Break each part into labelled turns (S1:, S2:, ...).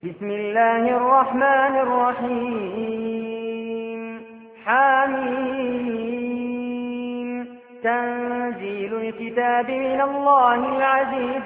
S1: بسم الله الرحمن الرحيم حميم تنزيل الكتاب من الله العزيز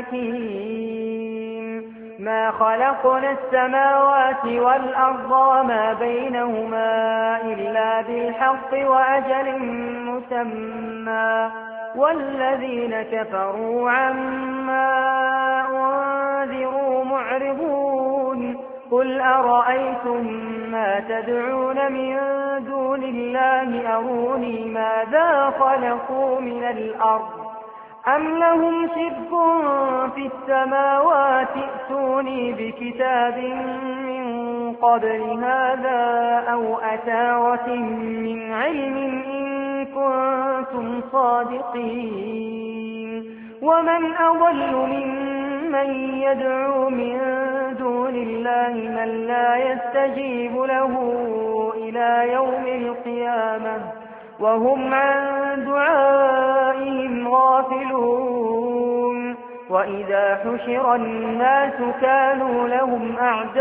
S1: الحكيم ما خلقنا السماوات والأرض وما بينهما إلا بالحق وأجل مسمى والذين كفروا عما أنذروا معرضون قل أرأيتم ما تدعون من دون الله أروني ماذا خلقوا من الأرض أم لهم شرك في السماوات ائتوني بكتاب من قبل هذا أو أثارة من علم إن كنتم صادقين ومن أضل ممن يدعو من دون الله من لا يستجيب له إلى يوم القيامة وهم عن دعائهم غافلون وإذا حشر الناس كانوا لهم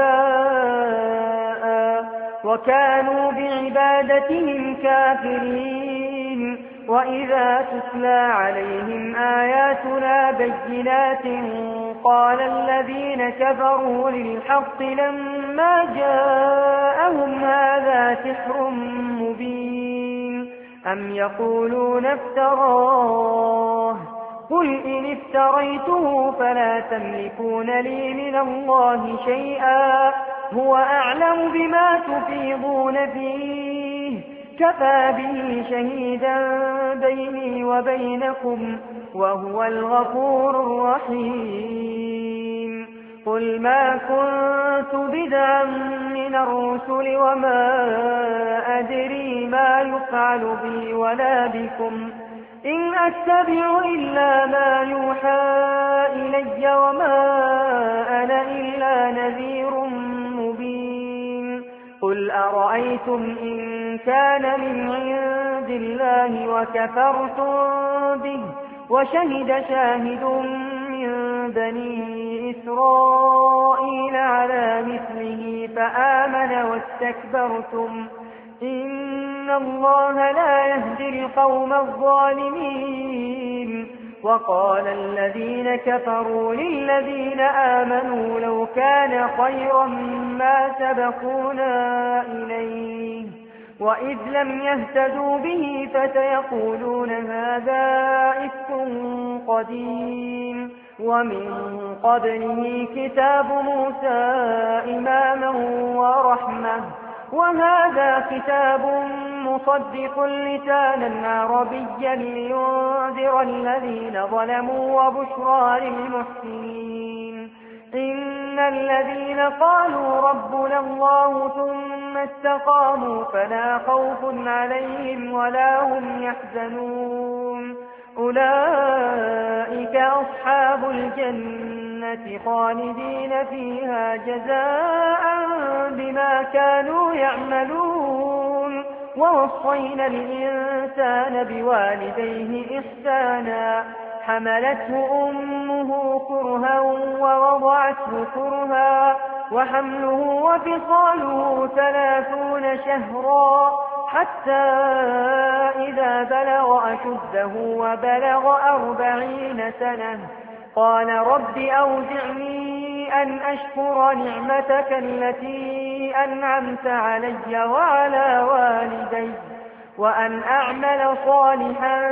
S1: أعداء وكانوا بعبادتهم كافرين وإذا تتلى عليهم آياتنا بينات قال الذين كفروا للحق لما جاءهم هذا سحر مبين أم يقولون افتراه قل إن افتريته فلا تملكون لي من الله شيئا هو أعلم بما تفيضون فيه كفى به شهيدا بيني وبينكم وهو الغفور الرحيم قل ما كنت بدعا من الرسل وما أدري ما يفعل بي ولا بكم إن أتبع إلا ما يوحى إلي وما أنا إلا نذير مبين قل أرأيتم إن كان من عند الله وكفرتم به وشهد شاهد من بني إسرائيل على مثله فآمن واستكبرتم إن الله لا يهدي القوم الظالمين وقال الذين كفروا للذين آمنوا لو كان خيرا ما سبقونا إليه وإذ لم يهتدوا به فسيقولون هذا إفك قديم ومن قبله كتاب موسى إماما ورحمة وهذا كتاب مصدق لسانا عربيا لينذر الذين ظلموا وبشرى للمحسنين إن الذين قالوا ربنا الله ثم استقاموا فلا خوف عليهم ولا هم يحزنون أولئك أصحاب الجنة خالدين فيها جزاء بما كانوا يعملون ووصينا الإنسان بوالديه إحسانا حملته أمه كرها ووضعته كرها وحمله وفصاله 30 شهرا حتى إذا بلغ أشده وبلغ 40 سنة قال رب أوزعني أن أشكر نعمتك التي أنعمت علي وعلى والدي وأن أعمل صالحا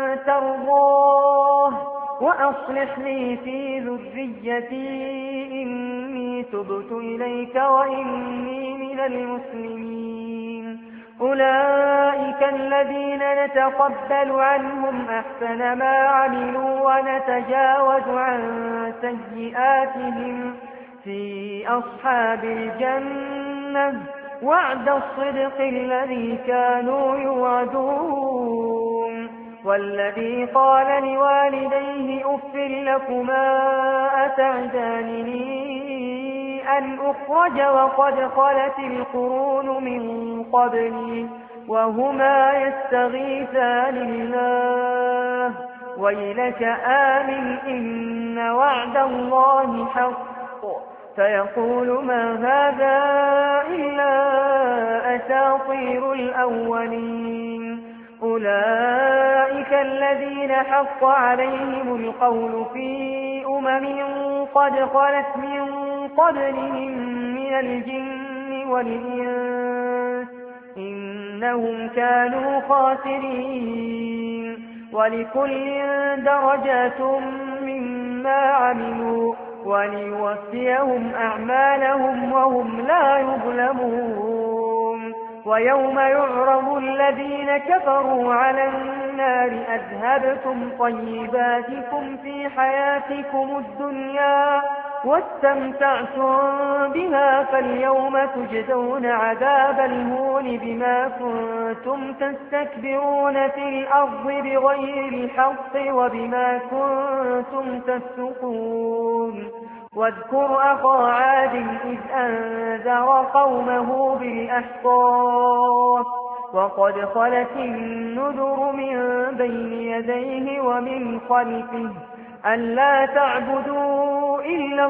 S1: ترضاه وأصلح لي في ذريتي إني تبت إليك وإني من المسلمين أولئك الذين نتقبل عنهم أحسن ما عملوا ونتجاوز عن سيئاتهم في أصحاب الجنة وعد الصدق الذي كانوا يوعدون والذي قال لوالديه أف لكما أتعدانني أن أخرج وقد خلت القرون من قبلي وهما يستغيثان الله ويلك آمن إن وعد الله حق فيقول ما هذا إلا أساطير الأولين. أولئك الذين حق عليهم القول في قد خلت من قبلهم من الجن والإنس إنهم كانوا خاسرين. ولكل درجات مما عملوا وليوفيهم أعمالهم وهم لا يظلمون. ويوم يعرض الذين كفروا على النار أذهبتم طيباتكم في حياتكم الدنيا واستمتعتم بها فاليوم تجزون عذاب الهون بما كنتم تستكبرون في الأرض بغير الحق وبما كنتم تفسقون. واذكر أخا عاد إذ أنذر قومه بالأحقاف وقد خلت النذر من بين يديه ومن خلفه ألا تعبدوا إلا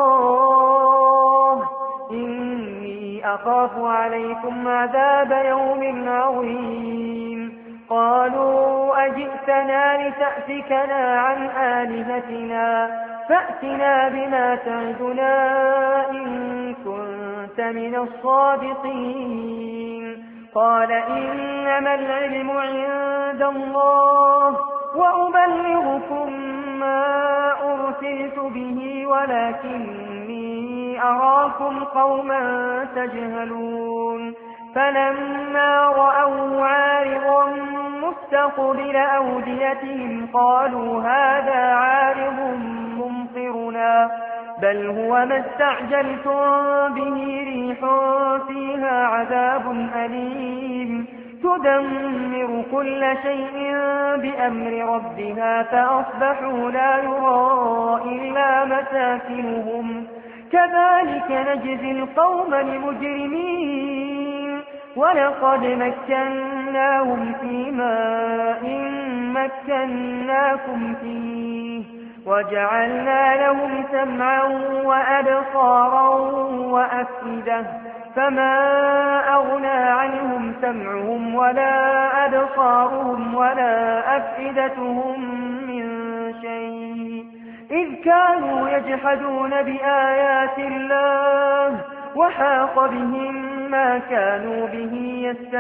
S1: الله إني أخاف عليكم عذاب يوم عظيم. قالوا أجئتنا لتأفكنا عن آلهتنا فأتنا بما تعدنا إن كنت من الصادقين. قال إنما العلم عند الله وأبلغكم ما أرسلت به ولكني أراكم قوما تجهلون. فلما رأوا عارضا مستقبل أوديتهم قالوا هذا عارض ممطرنا بل هو ما استعجلتم به ريح فيها عذاب أليم تدمر كل شيء بأمر ربها فأصبحوا لا يرى إلا مساكنهم كذلك نجزي القوم المجرمين. ولقد مكناهم في ماء مكناكم فيه وجعلنا لهم سمعا وأبصارا وأفئدة فما أغنى عنهم سمعهم ولا أبصارهم ولا أفئدتهم من شيء إذ كانوا يجحدون بآيات الله وحاق بهم ما كانوا به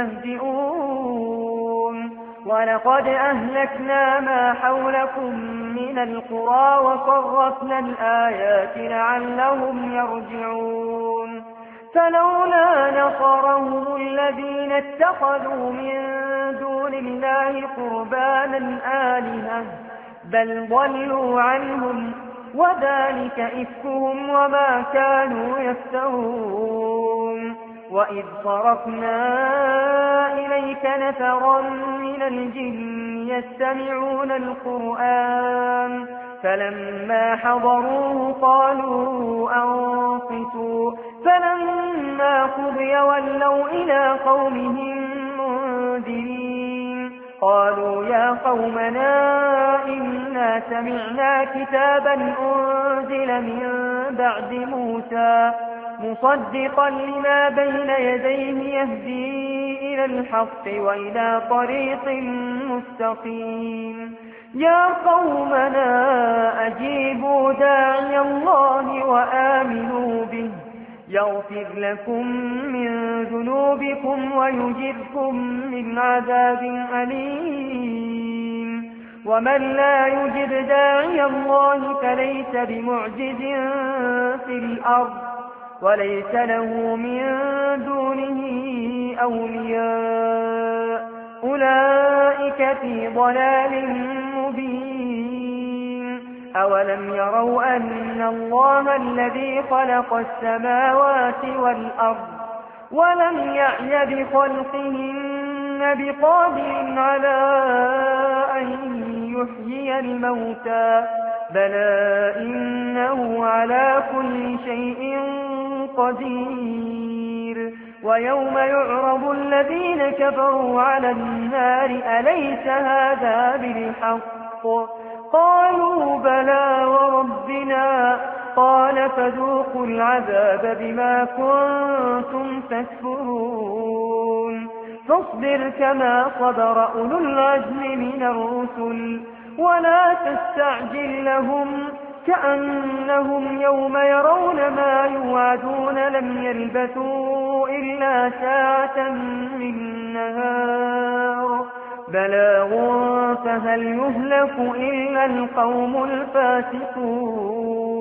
S1: يستهزئون. ولقد أهلكنا ما حولكم من القرى وصرفنا الآيات لعلهم يرجعون. فلولا نصرهم الذين اتخذوا من دون الله قربانا آلهة بل ضلوا عنهم وذلك إفكهم وما كانوا يفترون. وإذ صرفنا إليك نفرا من الجن يستمعون القرآن فلما حضروه قالوا أنصتوا فلما قضي ولوا إلى قومهم منذرين. قالوا يا قومنا إنا سمعنا كتابا أنزل من بعد موسى مصدقا لما بين يديه يهدي إلى الحق وإلى طريق مستقيم. يا قومنا أجيبوا داعي الله وآمنوا به يغفر لكم من ذنوبكم ويجركم من عذاب أليم. ومن لا يجب داعي الله فليس بمعجز في الأرض وليس له من دونه أولياء أولئك في ضلال مبين. أولم يروا أن الله الذي خلق السماوات والأرض ولم يعي بخلقهن بقادر على أن يحيي الموتى بلى إنه على كل شيء قدير. ويوم يعرض الذين كفروا على النار أليس هذا بالحق قالوا بلى وربنا قال فذوقوا العذاب بما كنتم تكفرون فاصبر كما صبر أولو العزم من الرسل ولا تستعجل لهم كأنهم يوم يرون ما يوعدون لم يلبثوا إلا ساعة من نهار بلاغ فهل يهلك إلا القوم الفاسقون